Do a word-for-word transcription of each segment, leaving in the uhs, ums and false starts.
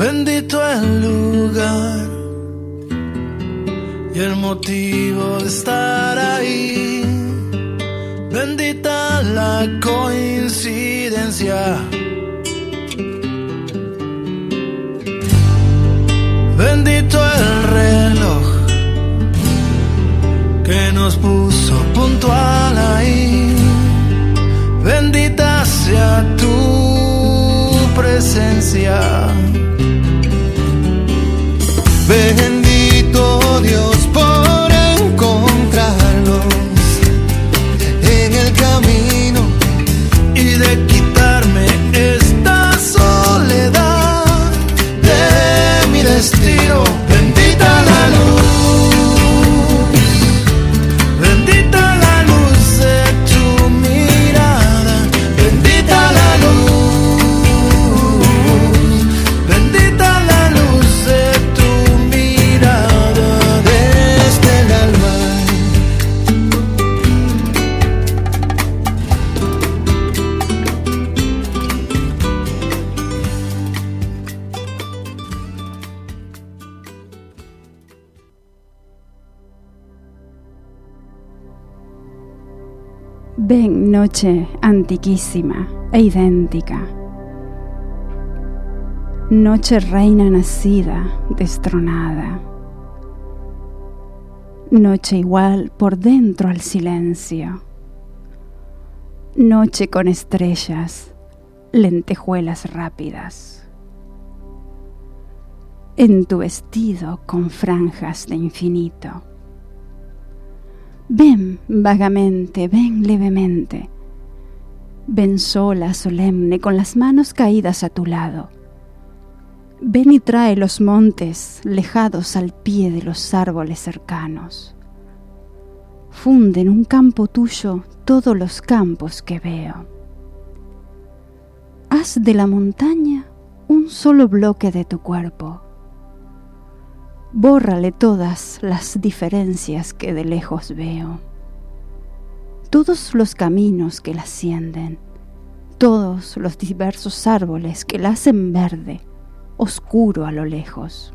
Bendito el lugar y el motivo de estar ahí. Bendita la coincidencia. Bendito el reloj que nos puso puntual ahí. Bendita sea tu presencia. Bendito Dios por encontrarnos en el camino y de quitarme esta soledad de mi destino. Bendita la luz, bendita la luz de tu mirada, bendita la luz, bendita la luz de tu mirada desde el alma. Ven, noche antiquísima e idéntica, noche reina nacida, destronada, noche igual por dentro al silencio, noche con estrellas, lentejuelas rápidas, en tu vestido con franjas de infinito. Ven vagamente, ven levemente, ven sola, solemne, con las manos caídas a tu lado. Ven y trae los montes lejados al pie de los árboles cercanos. Funde en un campo tuyo todos los campos que veo. Haz de la montaña un solo bloque de tu cuerpo. Bórrale todas las diferencias que de lejos veo. Todos los caminos que la ascienden, todos los diversos árboles que la hacen verde, oscuro a lo lejos.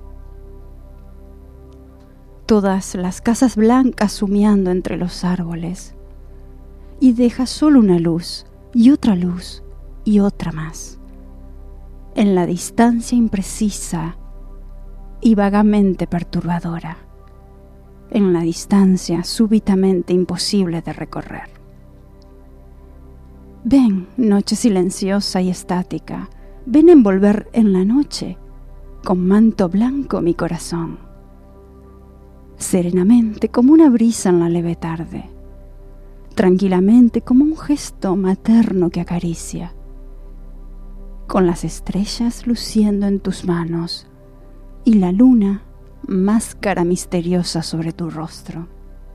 Todas las casas blancas humeando entre los árboles, y deja solo una luz, y otra luz, y otra más. En la distancia imprecisa y vagamente perturbadora, en la distancia súbitamente imposible de recorrer. Ven, noche silenciosa y estática, ven envolver en la noche con manto blanco mi corazón, serenamente como una brisa en la leve tarde, tranquilamente como un gesto materno que acaricia, con las estrellas luciendo en tus manos y la luna, máscara misteriosa sobre tu rostro.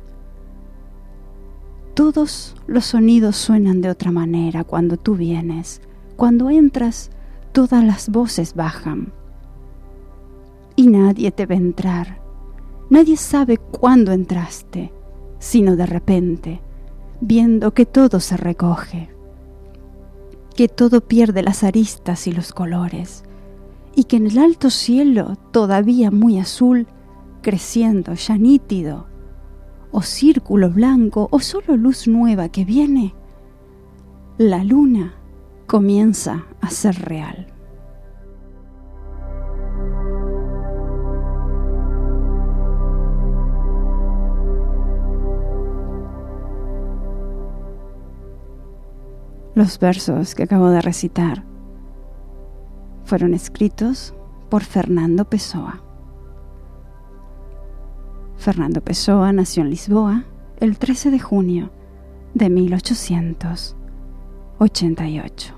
Todos los sonidos suenan de otra manera cuando tú vienes. Cuando entras, todas las voces bajan. Y nadie te ve entrar. Nadie sabe cuándo entraste, sino de repente, viendo que todo se recoge, que todo pierde las aristas y los colores, y que en el alto cielo, todavía muy azul, creciendo ya nítido, o círculo blanco, o solo luz nueva que viene, la luna comienza a ser real. Los versos que acabo de recitar fueron escritos por Fernando Pessoa. Fernando Pessoa nació en Lisboa el trece de junio de mil ochocientos ochenta y ocho.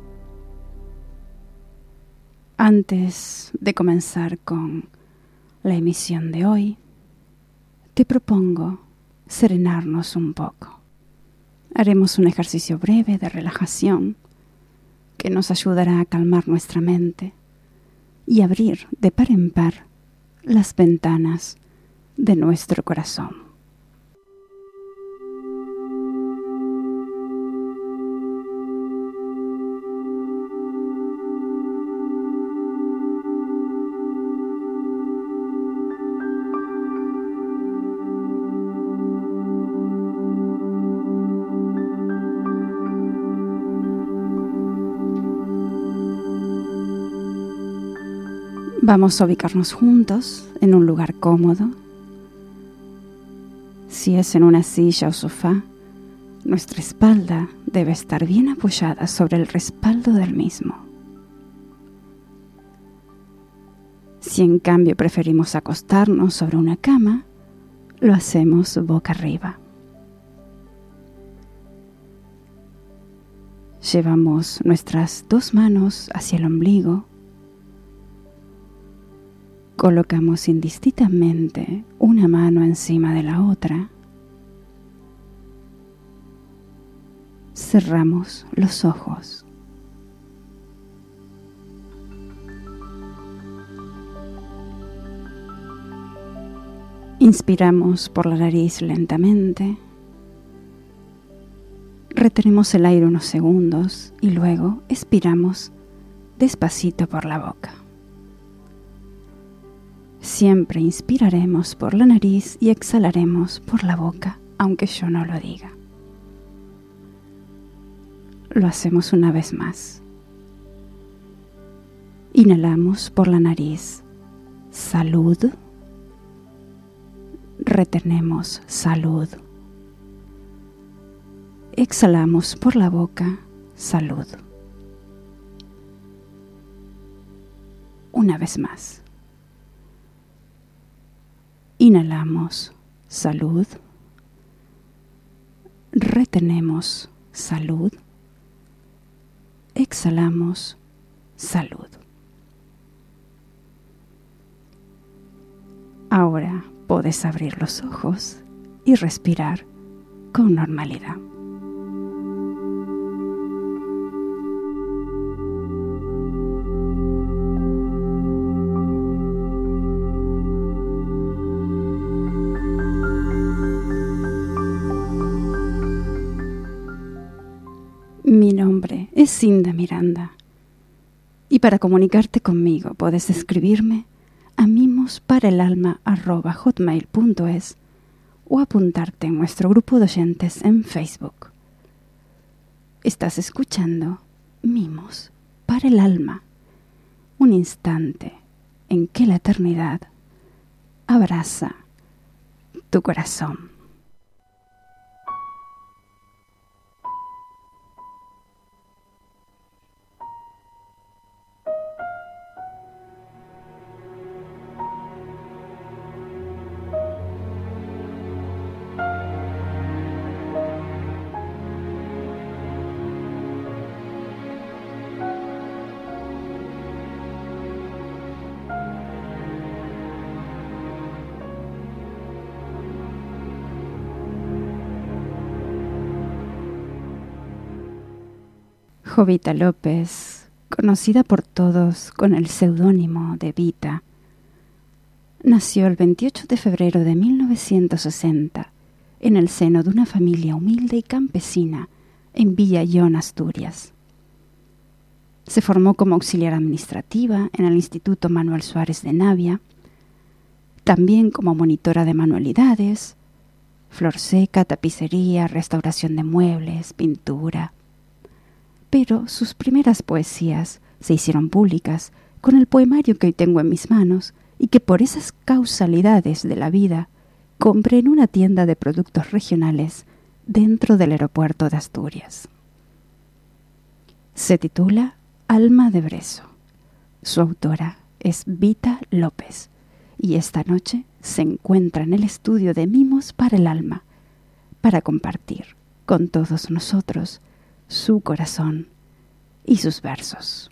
Antes de comenzar con la emisión de hoy, te propongo serenarnos un poco. Haremos un ejercicio breve de relajación que nos ayudará a calmar nuestra mente y abrir de par en par las ventanas de nuestro corazón. Vamos a ubicarnos juntos en un lugar cómodo. Si es en una silla o sofá, nuestra espalda debe estar bien apoyada sobre el respaldo del mismo. Si en cambio preferimos acostarnos sobre una cama, lo hacemos boca arriba. Llevamos nuestras dos manos hacia el ombligo. Colocamos indistintamente una mano encima de la otra. Cerramos los ojos. Inspiramos por la nariz lentamente. Retenemos el aire unos segundos y luego expiramos despacito por la boca. Siempre inspiraremos por la nariz y exhalaremos por la boca, aunque yo no lo diga. Lo hacemos una vez más. Inhalamos por la nariz. Salud. Retenemos salud. Exhalamos por la boca. Salud. Una vez más. Inhalamos salud. Retenemos salud. Exhalamos salud. Ahora puedes abrir los ojos y respirar con normalidad. Mi nombre es Cinda Miranda y para comunicarte conmigo puedes escribirme a mimosparaelalma arroba hotmail punto es o apuntarte en nuestro grupo de oyentes en Facebook. Estás escuchando Mimos para el Alma, un instante en que la eternidad abraza tu corazón. Jovita López, conocida por todos con el seudónimo de Vita, nació el veintiocho de febrero de mil novecientos sesenta en el seno de una familia humilde y campesina en Villa Ayllón, Asturias. Se formó como auxiliar administrativa en el Instituto Manuel Suárez de Navia, también como monitora de manualidades, flor seca, tapicería, restauración de muebles, pintura. Pero sus primeras poesías se hicieron públicas con el poemario que hoy tengo en mis manos y que por esas causalidades de la vida compré en una tienda de productos regionales dentro del aeropuerto de Asturias. Se titula Alma de Brezo. Su autora es Vita López y esta noche se encuentra en el estudio de Mimos para el Alma para compartir con todos nosotros su corazón y sus versos.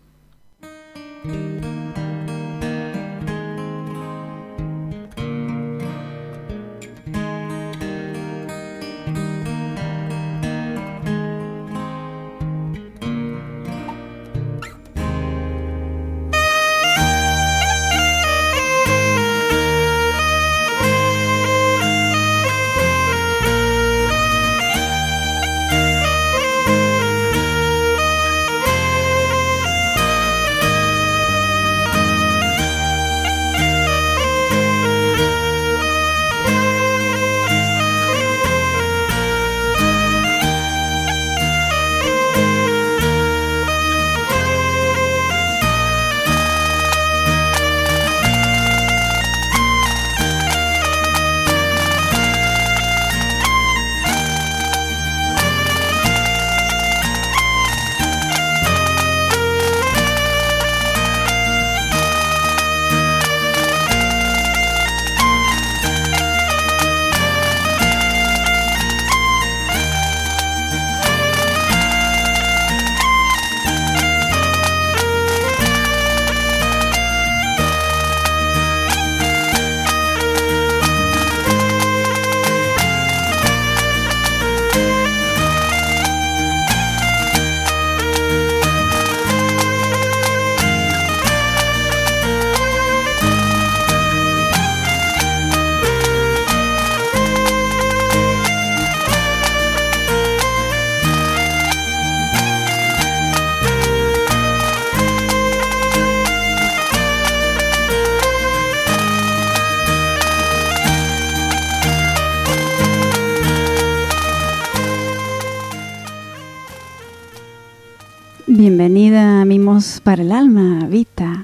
Bienvenida a Mimos para el Alma, Vita.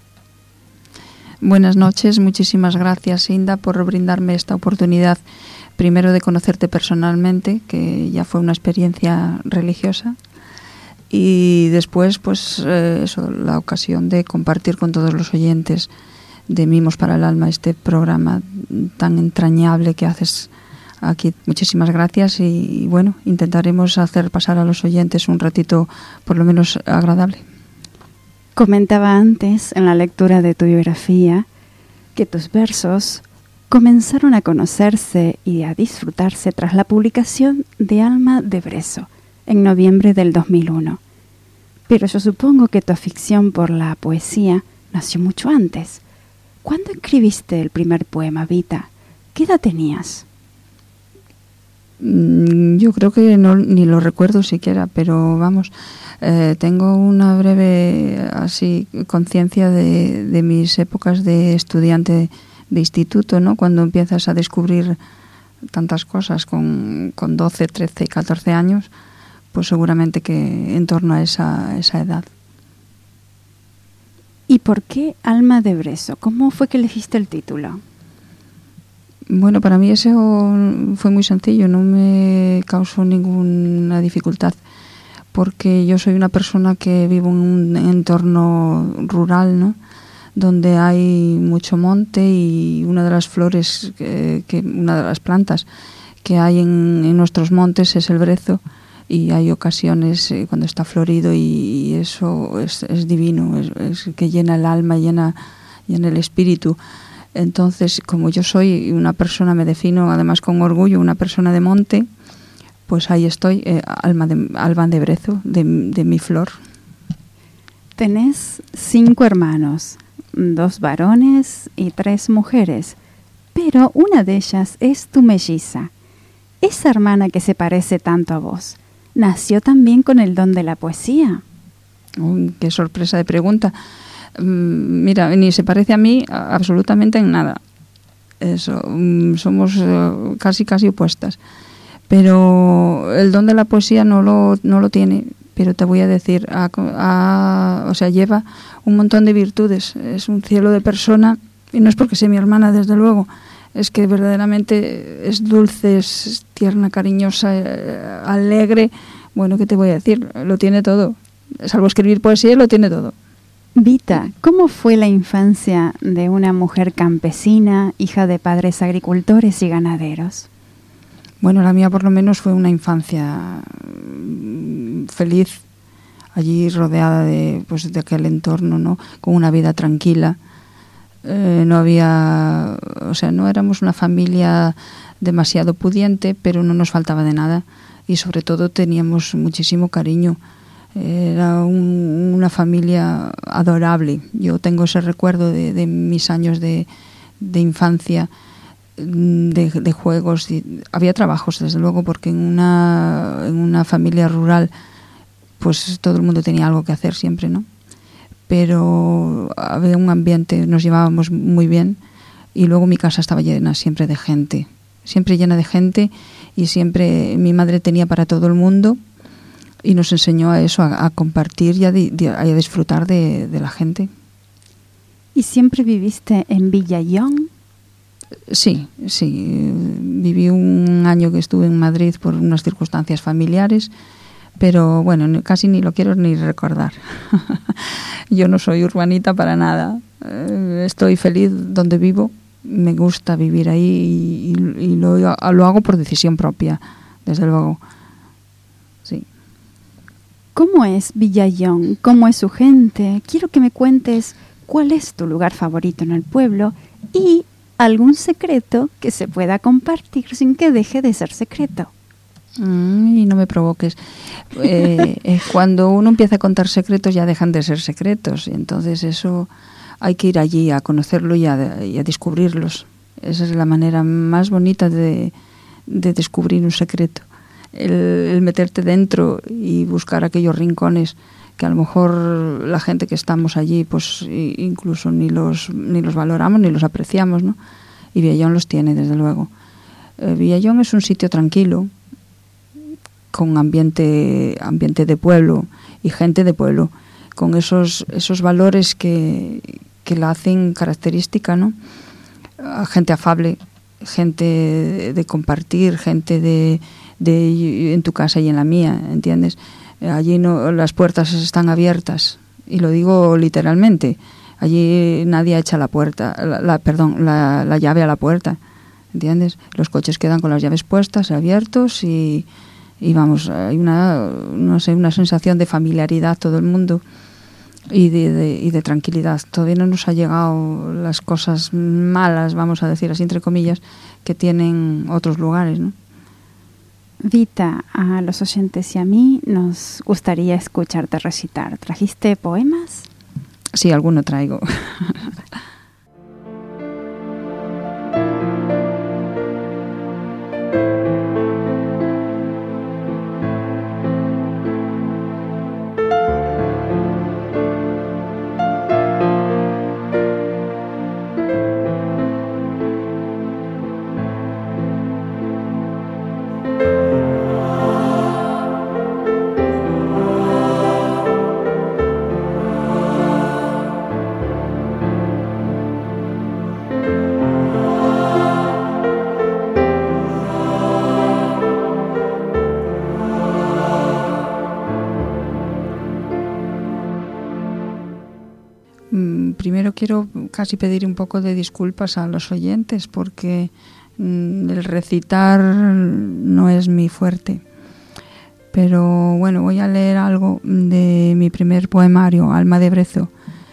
Buenas noches, muchísimas gracias, Inda, por brindarme esta oportunidad, primero de conocerte personalmente, que ya fue una experiencia religiosa, y después, pues, eh, eso, la ocasión de compartir con todos los oyentes de Mimos para el Alma este programa tan entrañable que haces aquí. Muchísimas gracias y, y bueno, intentaremos hacer pasar a los oyentes un ratito por lo menos agradable. Comentaba antes en la lectura de tu biografía que tus versos comenzaron a conocerse y a disfrutarse tras la publicación de Alma de Brezo en noviembre del dos mil uno. Pero yo supongo que tu afición por la poesía nació mucho antes. ¿Cuándo escribiste el primer poema, Vita? ¿Qué edad tenías? Yo creo que no, ni lo recuerdo siquiera, pero vamos, eh, tengo una breve así conciencia de, de mis épocas de estudiante de instituto, ¿no? Cuando empiezas a descubrir tantas cosas con, con doce, trece, catorce años, pues seguramente que en torno a esa, esa edad. ¿Y por qué Alma de Brezo? ¿Cómo fue que elegiste el título? Bueno, para mí eso fue muy sencillo, no me causó ninguna dificultad, porque yo soy una persona que vivo en un entorno rural, ¿no? Donde hay mucho monte y una de las flores, que, que una de las plantas que hay en, en nuestros montes es el brezo, y hay ocasiones eh, cuando está florido y, y eso es, es divino, es, es que llena el alma, llena, llena el espíritu. Entonces, como yo soy una persona, me defino además con orgullo, una persona de monte, pues ahí estoy, eh, alma de, alma de brezo, de, de mi flor. Tenés cinco hermanos, dos varones y tres mujeres, pero una de ellas es tu melliza. Esa hermana que se parece tanto a vos, ¿nació también con el don de la poesía? Uy, qué sorpresa de pregunta. Mira, ni se parece a mí absolutamente en nada. Eso, somos casi casi opuestas. Pero el don de la poesía no lo no lo tiene. Pero te voy a decir, a, a, o sea, lleva un montón de virtudes. Es un cielo de persona y no es porque sea mi hermana, desde luego. Es que verdaderamente es dulce, es tierna, cariñosa, alegre. Bueno, ¿qué te voy a decir? Lo tiene todo. Salvo escribir poesía, lo tiene todo. Vita, ¿cómo fue la infancia de una mujer campesina, hija de padres agricultores y ganaderos? Bueno, la mía por lo menos fue una infancia feliz, allí rodeada de, pues, de aquel entorno, ¿no? Con una vida tranquila. Eh, no había, o sea, no éramos una familia demasiado pudiente, pero no nos faltaba de nada y sobre todo teníamos muchísimo cariño. Era un, una familia adorable. Yo tengo ese recuerdo de, de mis años de, de infancia, de, de juegos. Había trabajos, desde luego, porque en una, en una familia rural pues todo el mundo tenía algo que hacer siempre, ¿no? Pero había un ambiente, nos llevábamos muy bien y luego mi casa estaba llena siempre de gente, siempre llena de gente y siempre mi madre tenía para todo el mundo. Y nos enseñó a eso, a, a compartir y a, di, a disfrutar de, de la gente. ¿Y siempre viviste en Villayón? Sí, sí. Viví un año que estuve en Madrid por unas circunstancias familiares, pero bueno, casi ni lo quiero ni recordar. Yo no soy urbanita para nada. Estoy feliz donde vivo, me gusta vivir ahí y, y lo, lo hago por decisión propia, desde luego. Sí. ¿Cómo es Villayón? ¿Cómo es su gente? Quiero que me cuentes cuál es tu lugar favorito en el pueblo y algún secreto que se pueda compartir sin que deje de ser secreto. Mm, y no me provoques. Eh, eh, cuando uno empieza a contar secretos ya dejan de ser secretos y entonces eso hay que ir allí a conocerlo y a, y a descubrirlos. Esa es la manera más bonita de, de descubrir un secreto. El, el meterte dentro y buscar aquellos rincones que a lo mejor la gente que estamos allí pues incluso ni los ni los valoramos ni los apreciamos, ¿no? Y Villayón los tiene, desde luego. Eh, Villayón es un sitio tranquilo, con ambiente ambiente de pueblo y gente de pueblo, con esos, esos valores que, que la hacen característica, ¿no? Gente afable, gente de, de compartir, gente de, de en tu casa y en la mía, ¿entiendes? Allí no, las puertas están abiertas, y lo digo literalmente. Allí nadie echa la puerta, la, la, perdón, la, la llave a la puerta, ¿entiendes? Los coches quedan con las llaves puestas, abiertos, y, y vamos, hay una, no sé, una sensación de familiaridad todo el mundo, y de, de, y de tranquilidad. Todavía no nos ha llegado las cosas malas, vamos a decir así entre comillas, que tienen otros lugares, ¿no? Vita, a los oyentes y a mí nos gustaría escucharte recitar. ¿Trajiste poemas? Sí, alguno traigo. Primero quiero casi pedir un poco de disculpas a los oyentes porque mm, el recitar no es mi fuerte. Pero bueno, voy a leer algo de mi primer poemario, Alma de Brezo,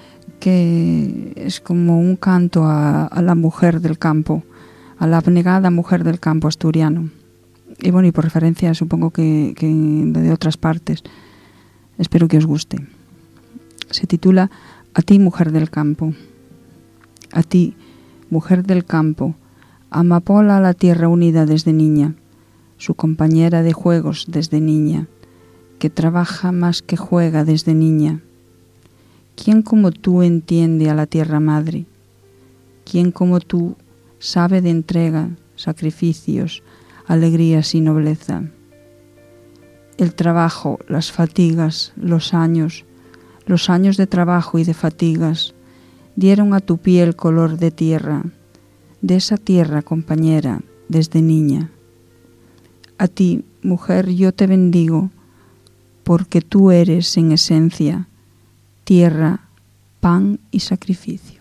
que es como un canto a, a la mujer del campo, a la abnegada mujer del campo asturiano. Y bueno, y por referencia supongo que, que de otras partes. Espero que os guste. Se titula A ti, mujer del campo. A ti, mujer del campo, amapola a la tierra unida desde niña, su compañera de juegos desde niña, que trabaja más que juega desde niña. ¿Quién como tú entiende a la tierra madre? ¿Quién como tú sabe de entrega, sacrificios, alegrías y nobleza? El trabajo, las fatigas, los años, los años de trabajo y de fatigas, dieron a tu piel color de tierra, de esa tierra compañera, desde niña. A ti, mujer, yo te bendigo, porque tú eres, en esencia, tierra, pan y sacrificio.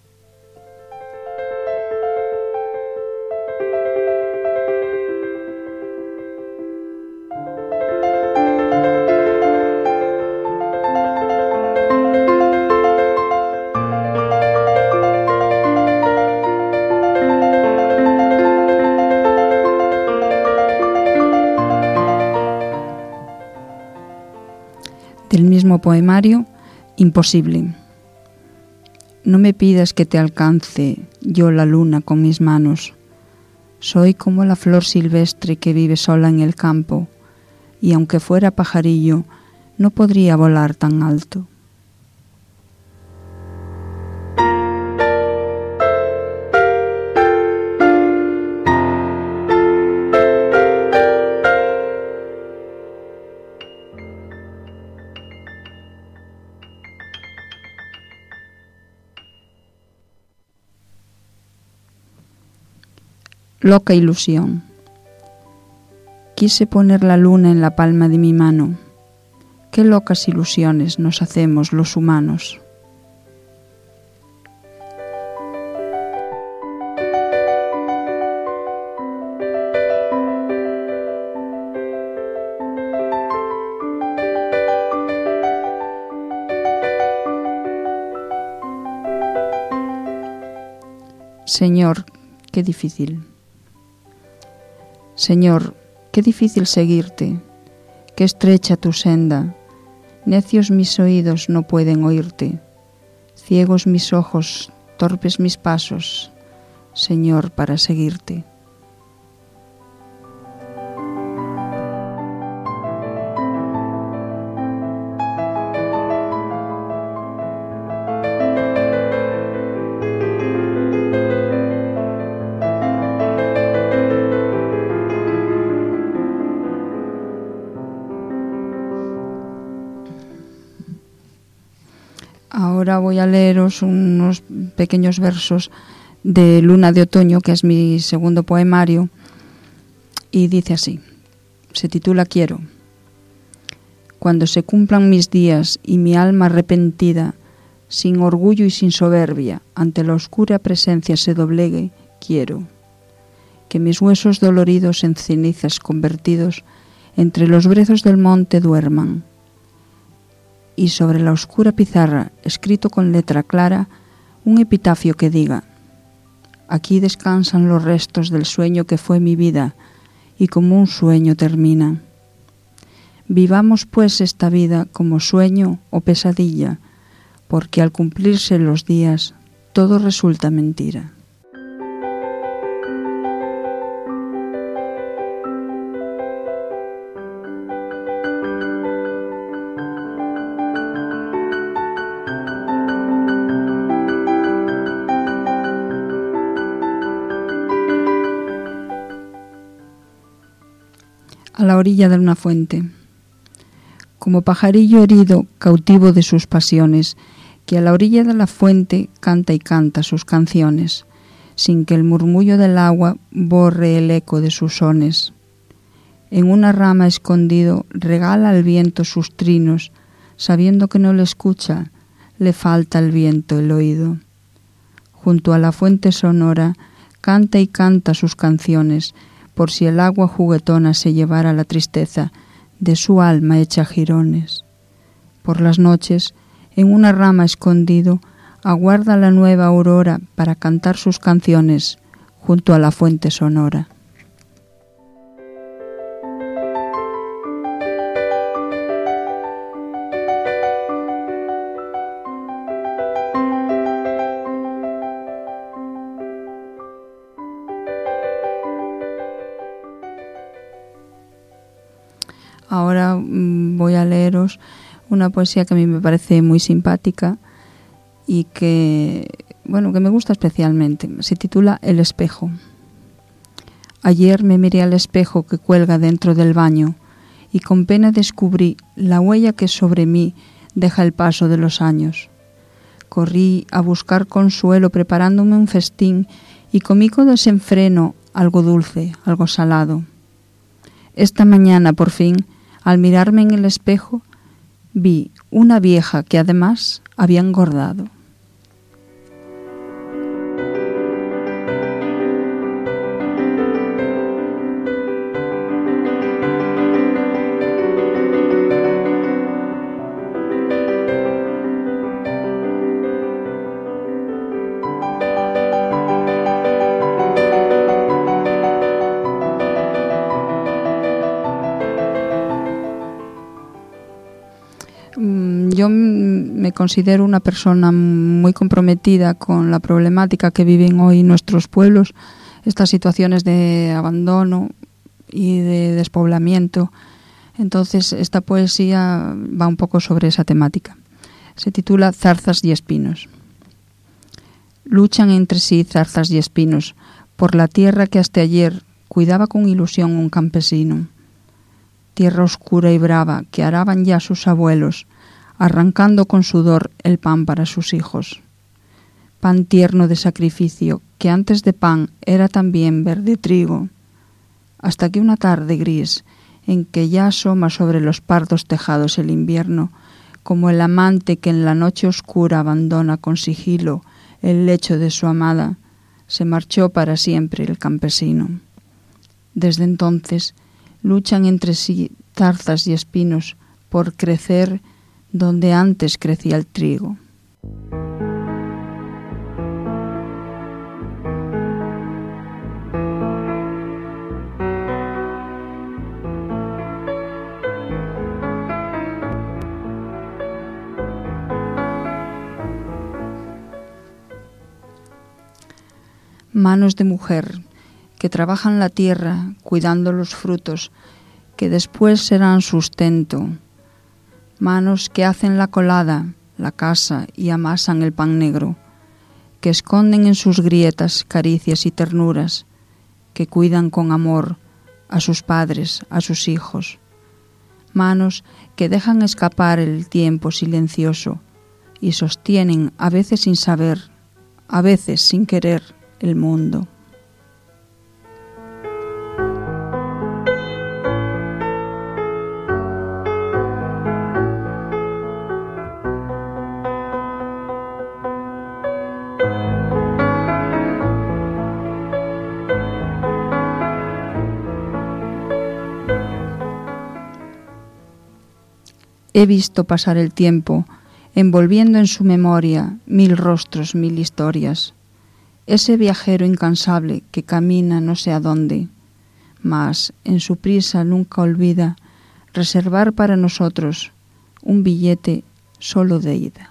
Del mismo poemario, Imposible. No me pidas que te alcance yo la luna con mis manos. Soy como la flor silvestre que vive sola en el campo, y aunque fuera pajarillo, no podría volar tan alto. Loca ilusión. Quise poner la luna en la palma de mi mano. Qué locas ilusiones nos hacemos los humanos. Señor, qué difícil. Señor, qué difícil seguirte, qué estrecha tu senda, necios mis oídos no pueden oírte, ciegos mis ojos, torpes mis pasos, Señor, para seguirte. Ahora voy a leeros unos pequeños versos de Luna de Otoño, que es mi segundo poemario, y dice así, se titula Quiero. Cuando se cumplan mis días y mi alma arrepentida, sin orgullo y sin soberbia, ante la oscura presencia se doblegue, quiero. Que mis huesos doloridos en cenizas convertidos entre los brezos del monte duerman, y sobre la oscura pizarra, escrito con letra clara, un epitafio que diga: aquí descansan los restos del sueño que fue mi vida, y como un sueño termina. Vivamos pues esta vida como sueño o pesadilla, porque al cumplirse los días, todo resulta mentira. A la orilla de una fuente. Como pajarillo herido, cautivo de sus pasiones, que a la orilla de la fuente canta y canta sus canciones, sin que el murmullo del agua borre el eco de sus sones. En una rama escondido regala al viento sus trinos, sabiendo que no le escucha, le falta al viento el oído. Junto a la fuente sonora canta y canta sus canciones, por si el agua juguetona se llevara la tristeza de su alma hecha jirones. Por las noches, en una rama escondido, aguarda la nueva aurora para cantar sus canciones junto a la fuente sonora. Ahora mmm, voy a leeros una poesía que a mí me parece muy simpática y que, bueno, que me gusta especialmente. Se titula El espejo. Ayer me miré al espejo que cuelga dentro del baño y con pena descubrí la huella que sobre mí deja el paso de los años. Corrí a buscar consuelo preparándome un festín y comí con desenfreno algo dulce, algo salado. Esta mañana, por fin, al mirarme en el espejo, vi una vieja que además había engordado. Yo me considero una persona muy comprometida con la problemática que viven hoy nuestros pueblos, estas situaciones de abandono y de despoblamiento. Entonces, esta poesía va un poco sobre esa temática. Se titula Zarzas y espinos. Luchan entre sí zarzas y espinos por la tierra que hasta ayer cuidaba con ilusión un campesino. Tierra oscura y brava que araban ya sus abuelos, arrancando con sudor el pan para sus hijos. Pan tierno de sacrificio, que antes de pan era también verde trigo, hasta que una tarde gris, en que ya asoma sobre los pardos tejados el invierno, como el amante que en la noche oscura abandona con sigilo el lecho de su amada, se marchó para siempre el campesino. Desde entonces luchan entre sí zarzas y espinos por crecer donde antes crecía el trigo. Manos de mujer que trabajan la tierra cuidando los frutos que después serán sustento. Manos que hacen la colada, la casa y amasan el pan negro, que esconden en sus grietas caricias y ternuras, que cuidan con amor a sus padres, a sus hijos. Manos que dejan escapar el tiempo silencioso y sostienen, a veces sin saber, a veces sin querer, el mundo. He visto pasar el tiempo, envolviendo en su memoria mil rostros, mil historias. Ese viajero incansable que camina no sé a dónde, mas en su prisa nunca olvida reservar para nosotros un billete solo de ida.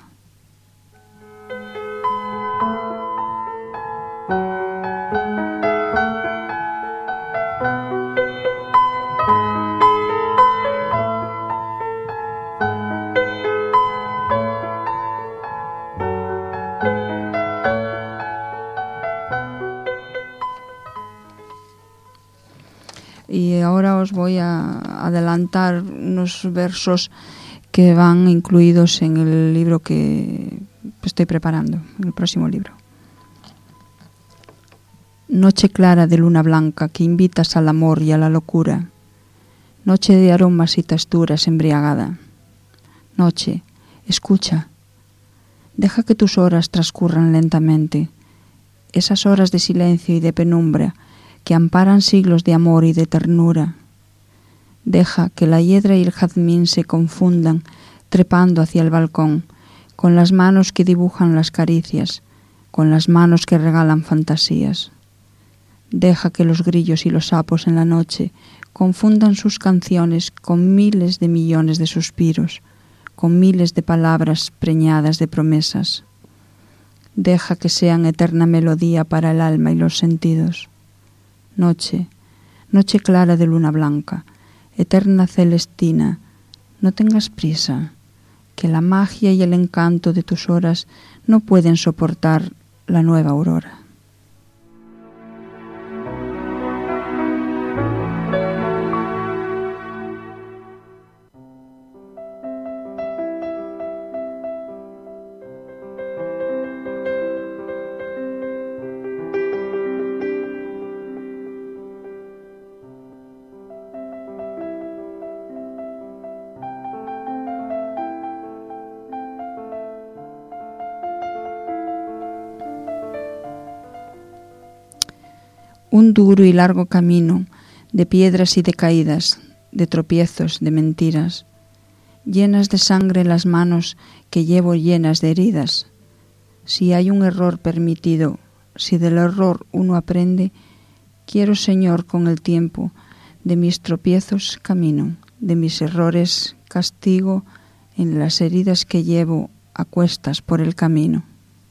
Y ahora os voy a adelantar unos versos que van incluidos en el libro que estoy preparando, en el próximo libro. Noche clara de luna blanca que invitas al amor y a la locura. Noche de aromas y texturas embriagada. Noche, escucha. Deja que tus horas transcurran lentamente. Esas horas de silencio y de penumbra que amparan siglos de amor y de ternura. Deja que la hiedra y el jazmín se confundan, trepando hacia el balcón, con las manos que dibujan las caricias, con las manos que regalan fantasías. Deja que los grillos y los sapos en la noche confundan sus canciones con miles de millones de suspiros, con miles de palabras preñadas de promesas. Deja que sean eterna melodía para el alma y los sentidos. Noche, noche clara de luna blanca, eterna celestina, no tengas prisa, que la magia y el encanto de tus horas no pueden soportar la nueva aurora. Un duro y largo camino de piedras y de caídas, de tropiezos, de mentiras, llenas de sangre las manos que llevo llenas de heridas. Si hay un error permitido, si del error uno aprende, quiero, Señor, con el tiempo, de mis tropiezos camino, de mis errores castigo en las heridas que llevo a cuestas por el camino.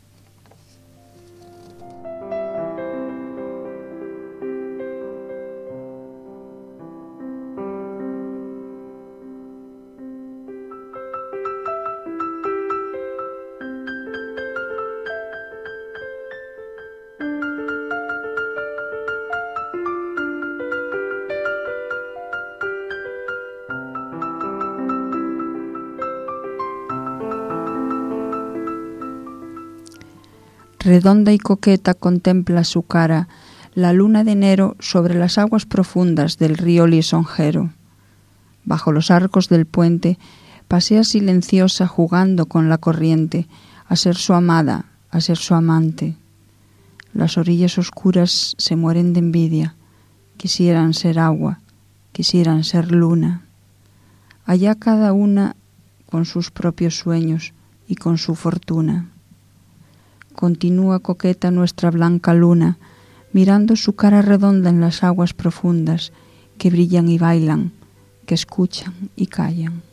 Redonda y coqueta contempla su cara la luna de enero sobre las aguas profundas del río lisonjero. Bajo los arcos del puente pasea silenciosa jugando con la corriente, a ser su amada, a ser su amante. Las orillas oscuras se mueren de envidia, quisieran ser agua, quisieran ser luna. Allá cada una con sus propios sueños y con su fortuna. Continúa coqueta nuestra blanca luna, mirando su cara redonda en las aguas profundas, que brillan y bailan, que escuchan y callan.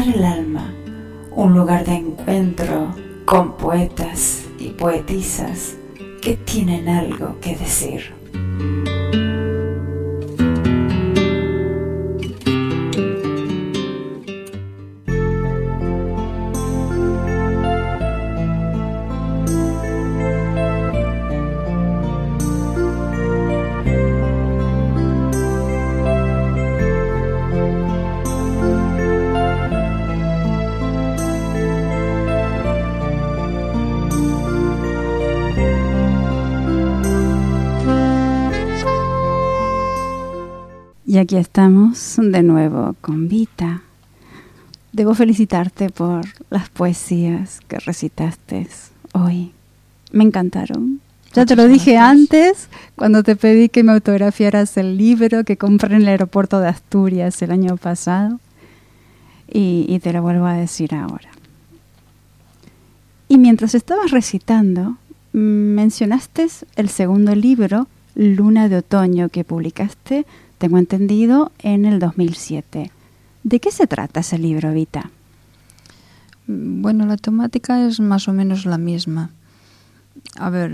Cantar el Alma, un lugar de encuentro con poetas y poetisas que tienen algo que decir. Y aquí estamos de nuevo con Vita. Debo felicitarte por las poesías que recitaste hoy. Me encantaron. Ya Muchas te lo dije gracias. antes, cuando te pedí que me autografiaras el libro que compré en el aeropuerto de Asturias el año pasado. Y, y te lo vuelvo a decir ahora. Y mientras estabas recitando, mm, mencionaste el segundo libro, Luna de Otoño, que publicaste, tengo entendido, en el dos mil siete. ¿De qué se trata ese libro, Vita? Bueno, la temática es más o menos la misma. A ver,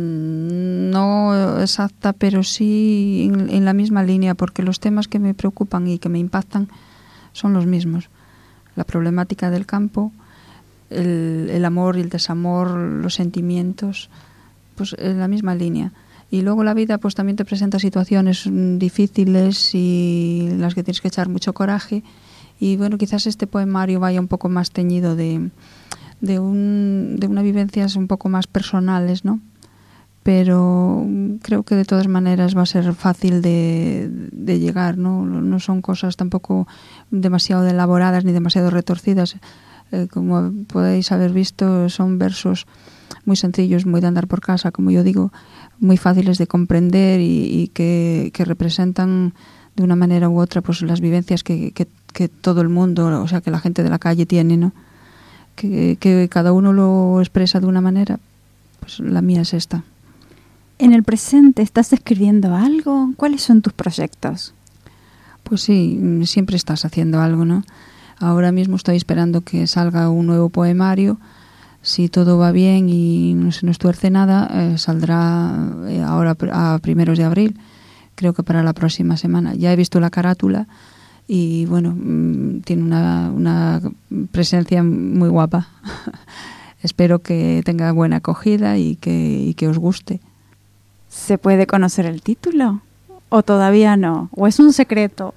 no exacta, pero sí en, en la misma línea, porque los temas que me preocupan y que me impactan son los mismos. La problemática del campo, el, el amor y el desamor, los sentimientos, pues en la misma línea. Y luego la vida pues también te presenta situaciones difíciles y en las que tienes que echar mucho coraje. Y bueno, quizás este poemario vaya un poco más teñido de, de, un, de unas vivencias un poco más personales, ¿no? Pero creo que de todas maneras va a ser fácil de, de llegar, ¿no? No son cosas tampoco demasiado elaboradas ni demasiado retorcidas. Eh, como podéis haber visto, son versos muy sencillos, muy de andar por casa, como yo digo, muy fáciles de comprender y, y que, que representan de una manera u otra pues las vivencias que, que, que todo el mundo, o sea, que la gente de la calle tiene, ¿no? Que, que cada uno lo expresa de una manera, pues la mía es esta. ¿En el presente estás escribiendo algo? ¿Cuáles son tus proyectos? Pues sí, siempre estás haciendo algo, ¿no? Ahora mismo estoy esperando que salga un nuevo poemario. Si todo va bien y no se nos tuerce nada, eh, saldrá eh, ahora a primeros de abril, creo que para la próxima semana. Ya he visto la carátula y bueno, mmm, tiene una, una presencia muy guapa. Espero que tenga buena acogida y que, y que os guste. ¿Se puede conocer el título? ¿O todavía no? ¿O es un secreto?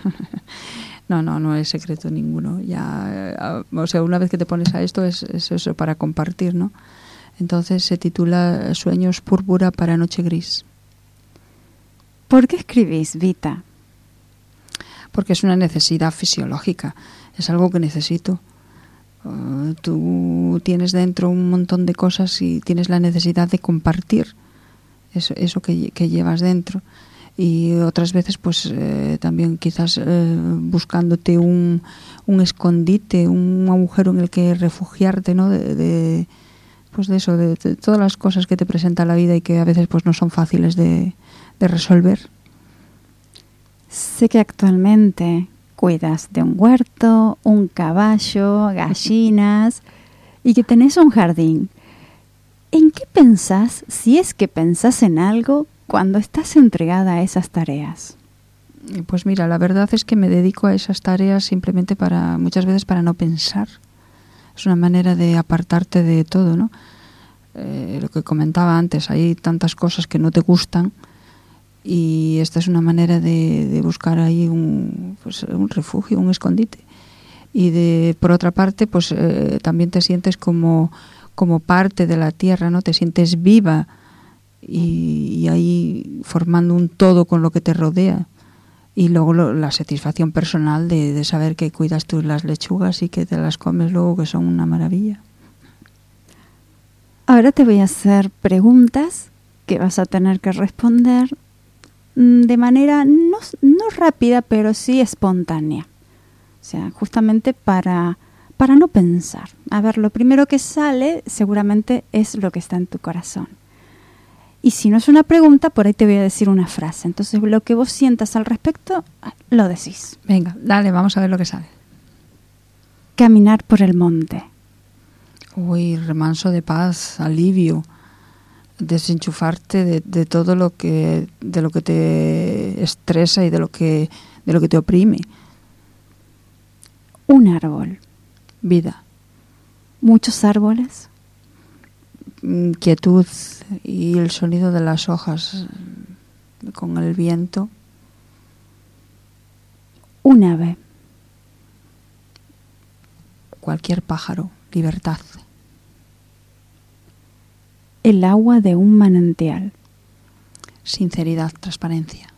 No, no, no es secreto ninguno. Ya, o sea, una vez que te pones a esto es, es eso para compartir, ¿no? Entonces se titula Sueños púrpura para noche gris. ¿Por qué escribís, Vita? Porque es una necesidad fisiológica, es algo que necesito. Uh, tú tienes dentro un montón de cosas y tienes la necesidad de compartir eso, eso que, que llevas dentro. Y otras veces pues eh, también quizás eh, buscándote un, un escondite, un agujero en el que refugiarte, ¿no? De, de pues de eso, de, de todas las cosas que te presenta la vida y que a veces pues no son fáciles de, de resolver. Sé que actualmente cuidas de un huerto, un caballo, gallinas y que tenés un jardín. ¿En qué pensás, si es que pensás en algo, cuando estás entregada a esas tareas? Pues mira, la verdad es que me dedico a esas tareas simplemente para, muchas veces para no pensar. Es una manera de apartarte de todo, ¿no? Eh, lo que comentaba antes, hay tantas cosas que no te gustan y esta es una manera de, de buscar ahí un, pues, un refugio, un escondite. Y de, por otra parte, pues eh, también te sientes como, como parte de la tierra, ¿no? Te sientes viva y, y ahí formando un todo con lo que te rodea. Y luego lo, la satisfacción personal de, de saber que cuidas tú las lechugas y que te las comes luego, que son una maravilla. Ahora te voy a hacer preguntas que vas a tener que responder de manera no, no rápida, pero sí espontánea. O sea, justamente para, para no pensar. A ver, lo primero que sale seguramente es lo que está en tu corazón. Y si no es una pregunta, por ahí te voy a decir una frase. Entonces, lo que vos sientas al respecto, lo decís. Venga, dale, vamos a ver lo que sale. Caminar por el monte. Uy, remanso de paz, alivio, desenchufarte de, de todo lo que de lo que te estresa y de lo que de lo que te oprime. Un árbol. Vida. Muchos árboles. Quietud y el sonido de las hojas con el viento. Un ave. Cualquier pájaro. Libertad. El agua de un manantial. Sinceridad, transparencia.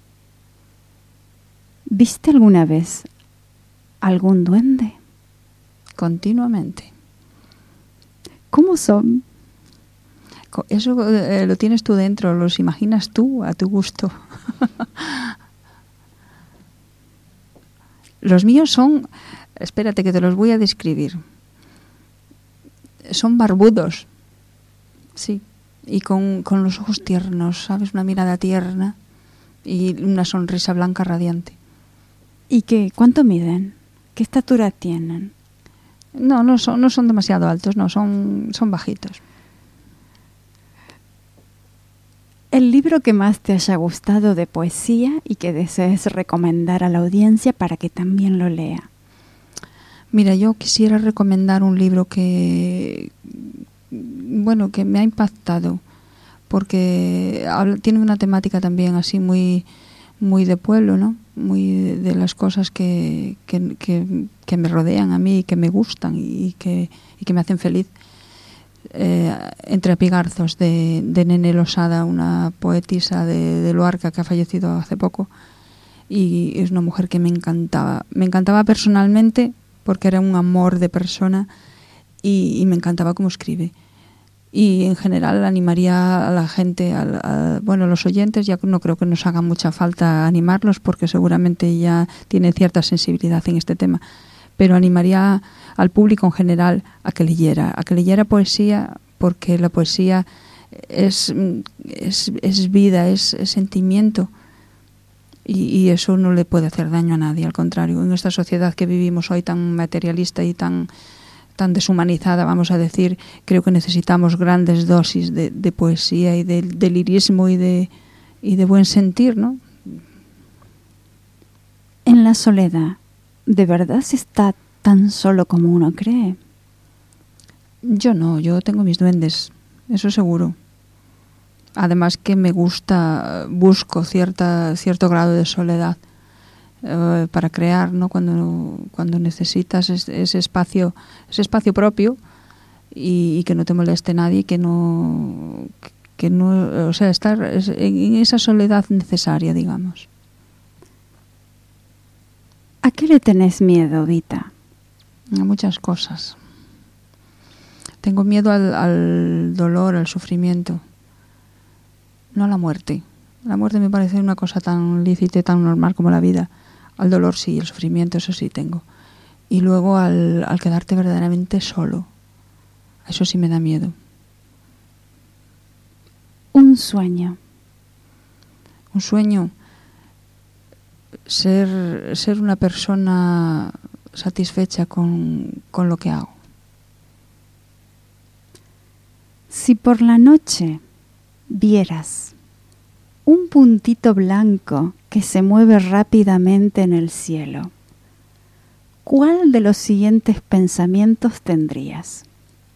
¿Viste alguna vez algún duende? Continuamente. ¿Cómo son? Eso eh, lo tienes tú dentro, los imaginas tú a tu gusto. Los míos son, espérate que te los voy a describir. Son barbudos, sí, y con, con los ojos tiernos, ¿sabes? Una mirada tierna y una sonrisa blanca radiante. ¿Y qué? ¿Cuánto miden? ¿Qué estatura tienen? No, no son, no son demasiado altos, no, son, son bajitos. El libro que más te haya gustado de poesía y que desees recomendar a la audiencia para que también lo lea. Mira, yo quisiera recomendar un libro que, bueno, que me ha impactado, porque tiene una temática también así muy, muy de pueblo, ¿no? Muy de las cosas que, que, que, que me rodean a mí y que me gustan y que, y que me hacen feliz. Eh, Entre Apigarzos, de, de Nene Losada, una poetisa de, de Luarca que ha fallecido hace poco, y es una mujer que me encantaba. Me encantaba personalmente porque era un amor de persona y, y me encantaba cómo escribe. Y en general animaría a la gente, a, a, bueno, los oyentes, ya no creo que nos haga mucha falta animarlos porque seguramente ya tienen cierta sensibilidad en este tema, pero animaría al público en general a que leyera, a que leyera poesía, porque la poesía es, es, es vida, es, es sentimiento. Y, y eso no le puede hacer daño a nadie, al contrario. En esta sociedad que vivimos hoy tan materialista y tan, tan deshumanizada, vamos a decir, creo que necesitamos grandes dosis de, de poesía y de, de lirismo y de, y de buen sentir, ¿no? En la soledad, ¿de verdad se está tan solo como uno cree? Yo no, yo tengo mis duendes, eso seguro. Además que me gusta, busco cierta, cierto grado de soledad eh, para crear, ¿no? Cuando, cuando necesitas ese, ese espacio, ese espacio propio y, y que no te moleste nadie, que no, que no, o sea, estar en esa soledad necesaria, digamos. ¿A qué le tenés miedo, Vita? A muchas cosas. Tengo miedo al, al dolor, al sufrimiento. No a la muerte. La muerte me parece una cosa tan lícita y tan normal como la vida. Al dolor sí, el sufrimiento, eso sí tengo. Y luego al, al quedarte verdaderamente solo. Eso sí me da miedo. Un sueño. Un sueño. Ser, ser una persona satisfecha con, con lo que hago. Si por la noche vieras un puntito blanco que se mueve rápidamente en el cielo, ¿cuál de los siguientes pensamientos tendrías?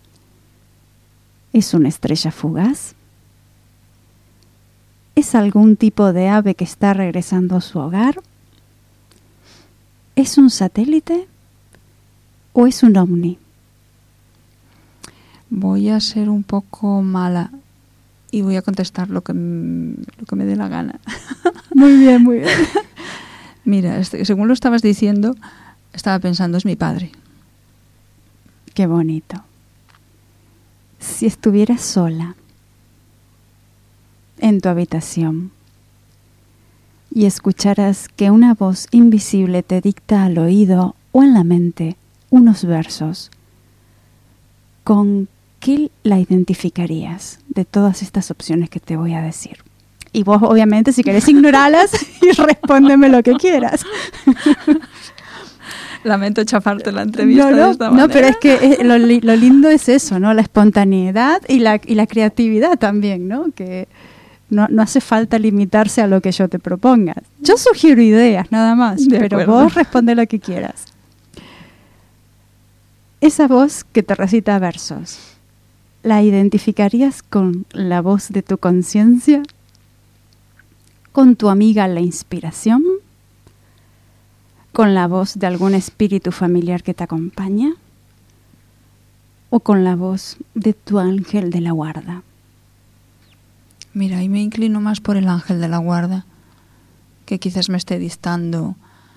¿Es una estrella fugaz? ¿Es algún tipo de ave que está regresando a su hogar? ¿Es un satélite? ¿O es un ovni? Voy a ser un poco mala y voy a contestar lo que, lo que me dé la gana. Muy bien, muy bien. Mira, este, según lo estabas diciendo, estaba pensando, es mi padre. Qué bonito. Si estuvieras sola en tu habitación y escucharas que una voz invisible te dicta al oído o en la mente unos versos, ¿con qué la identificarías de todas estas opciones que te voy a decir? Y vos, obviamente, si querés ignorarlas y respóndeme lo que quieras. Lamento chafarte la entrevista no, no, de esta no, manera. pero es que es, lo, lo lindo es eso, ¿no? La espontaneidad y la, y la creatividad también, ¿no? Que no, no hace falta limitarse a lo que yo te proponga. Yo sugiero ideas, nada más, De pero acuerdo. vos responde lo que quieras. Esa voz que te recita versos, ¿la identificarías con la voz de tu conciencia? ¿Con tu amiga la inspiración? ¿Con la voz de algún espíritu familiar que te acompaña? ¿O con la voz de tu ángel de la guarda? Mira, ahí me inclino más por el ángel de la guarda, que quizás me esté dictando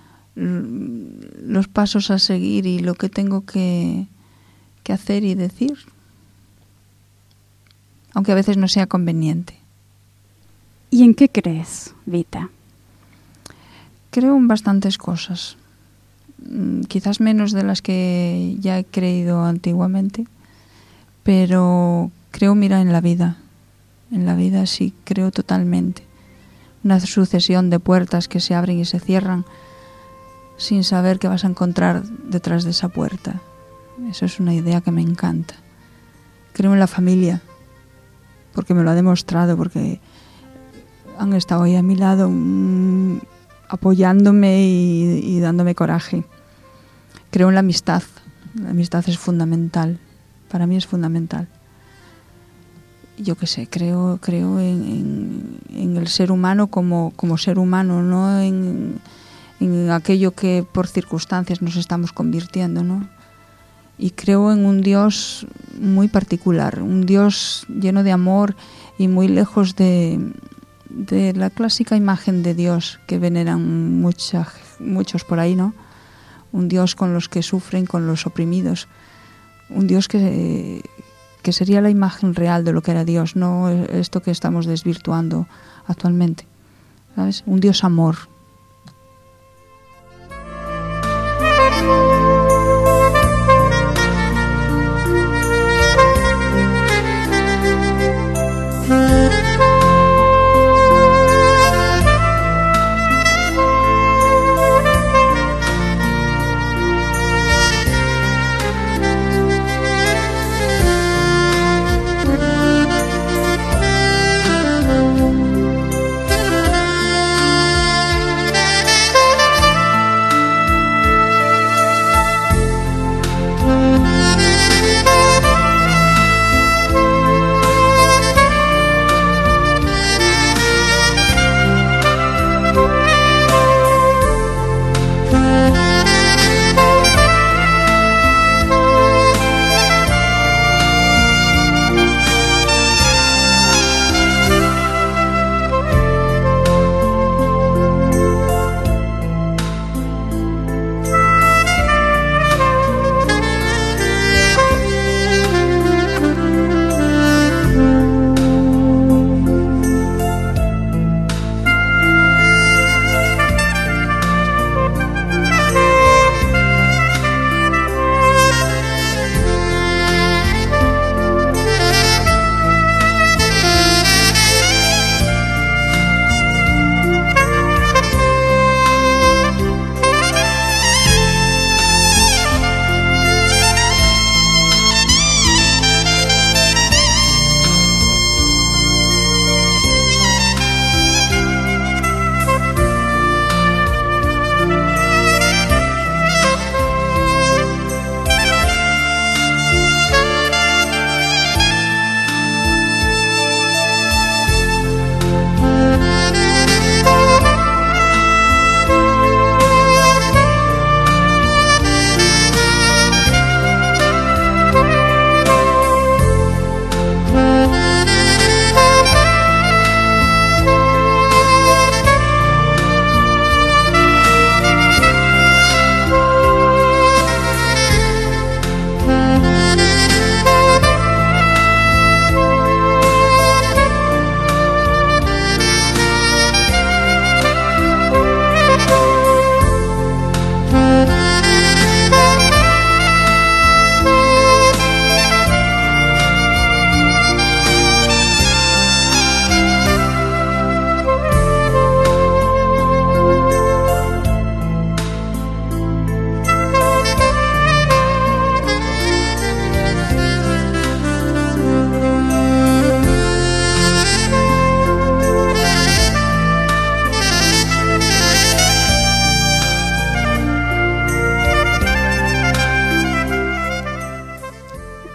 los pasos a seguir y lo que tengo que, que hacer y decir, aunque a veces no sea conveniente. ¿Y en qué crees, Vita? Creo en bastantes cosas, quizás menos de las que ya he creído antiguamente, pero creo, mira, en la vida. En la vida sí creo totalmente. Una sucesión de puertas que se abren y se cierran sin saber qué vas a encontrar detrás de esa puerta. Eso es una idea que me encanta. Creo en la familia, porque me lo ha demostrado, porque han estado ahí a mi lado mmm, apoyándome y, y dándome coraje. Creo en la amistad. La amistad es fundamental. Para mí es fundamental. Yo qué sé, creo, creo en, en, en el ser humano como, como ser humano, no en, en aquello que por circunstancias nos estamos convirtiendo, ¿no? Y creo en un Dios muy particular, un Dios lleno de amor y muy lejos de, de la clásica imagen de Dios que veneran mucha, muchos por ahí, ¿no? Un Dios con los que sufren, con los oprimidos, un Dios que... que sería la imagen real de lo que era Dios, no esto que estamos desvirtuando actualmente, ¿sabes? Un Dios amor.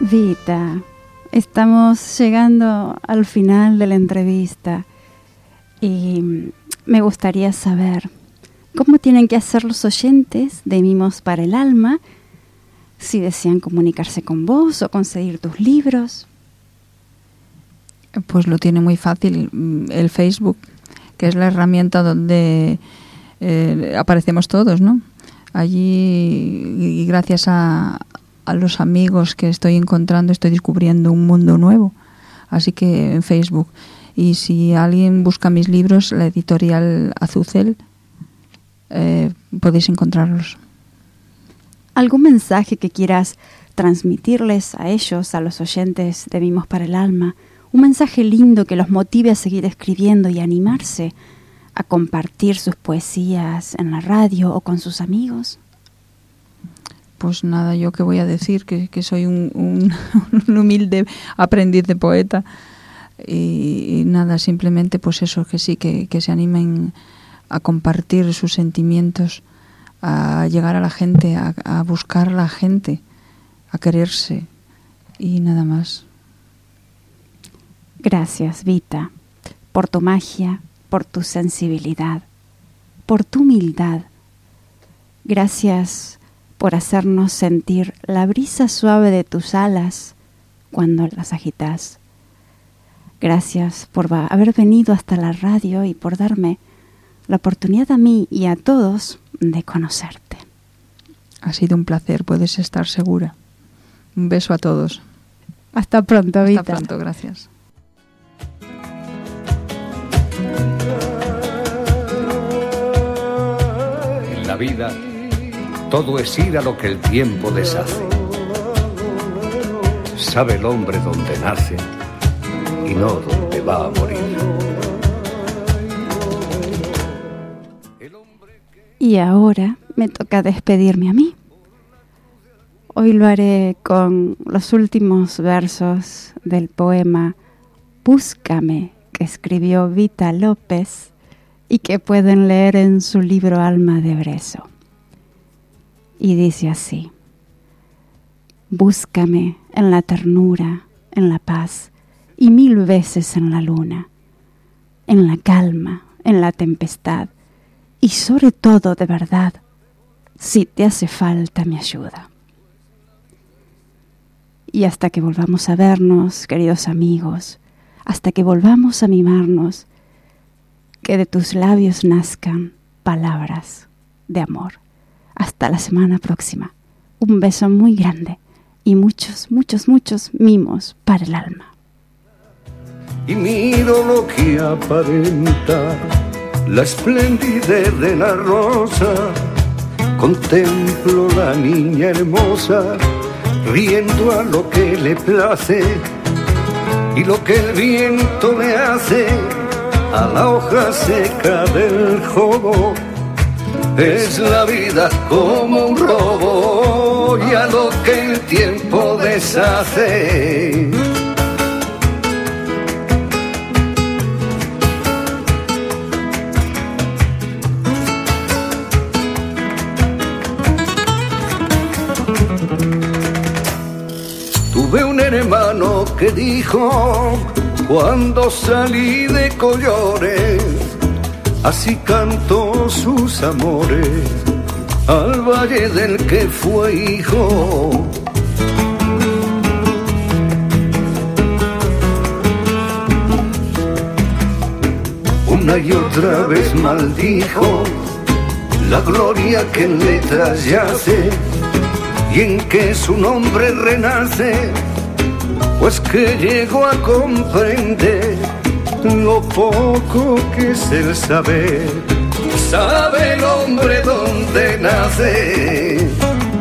Vita, estamos llegando al final de la entrevista y me gustaría saber cómo tienen que hacer los oyentes de Mimos para el Alma, si desean comunicarse con vos o conseguir tus libros. Pues lo tiene muy fácil, el Facebook, que es la herramienta donde eh, aparecemos todos, ¿no? Allí, y gracias a, a los amigos que estoy encontrando, estoy descubriendo un mundo nuevo. Así que en Facebook. Y si alguien busca mis libros, la editorial Azucel, eh, podéis encontrarlos. ¿Algún mensaje que quieras transmitirles a ellos, a los oyentes de Mimos para el Alma? Un mensaje lindo que los motive a seguir escribiendo y animarse a compartir sus poesías en la radio o con sus amigos. Pues nada, yo qué voy a decir, que, que soy un, un, un humilde aprendiz de poeta. Y, y nada, simplemente pues eso, que sí, que, que se animen a compartir sus sentimientos, a llegar a la gente, a, a buscar a la gente, a quererse y nada más. Gracias, Vita, por tu magia, por tu sensibilidad, por tu humildad. Gracias por hacernos sentir la brisa suave de tus alas cuando las agitas. Gracias por haber venido hasta la radio y por darme la oportunidad a mí y a todos de conocerte. Ha sido un placer, puedes estar segura. Un beso a todos. Hasta pronto, Vita. Hasta pronto, gracias. En la vida, todo es ir a lo que el tiempo deshace. Sabe el hombre dónde nace y no dónde va a morir. Y ahora me toca despedirme a mí. Hoy lo haré con los últimos versos del poema Búscame, que escribió Vita López y que pueden leer en su libro Alma de Brezo. Y dice así: búscame en la ternura, en la paz y mil veces en la luna, en la calma, en la tempestad y sobre todo de verdad, si te hace falta mi ayuda. Y hasta que volvamos a vernos, queridos amigos, hasta que volvamos a mimarnos, que de tus labios nazcan palabras de amor. Hasta la semana próxima. Un beso muy grande y muchos, muchos, muchos mimos para el alma. Y miro lo que aparenta la esplendidez de la rosa. Contemplo la niña hermosa riendo a lo que le place y lo que el viento le hace a la hoja seca del jobo. Es la vida como un robo y a lo que el tiempo deshace. Tuve un hermano que dijo cuando salí de Collores, así cantó sus amores al valle del que fue hijo. Una y otra vez maldijo la gloria que en letras yace y en que su nombre renace, pues que llegó a comprender lo poco que es el saber. Sabe el hombre dónde nace.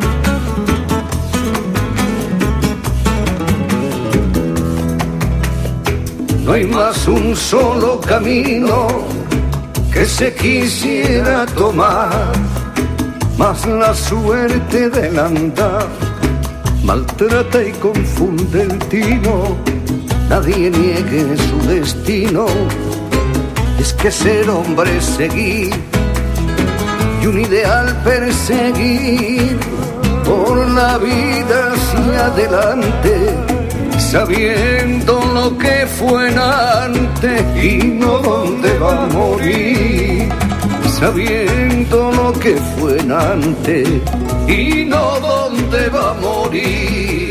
No hay más un solo camino que se quisiera tomar, mas la suerte del andar maltrata y confunde el tino. Nadie niegue su destino, es que ser hombre es seguir y un ideal perseguir. Por la vida si adelante, sabiendo lo que fue antes y no dónde va a morir, sabiendo lo que fue antes y no dónde va a morir.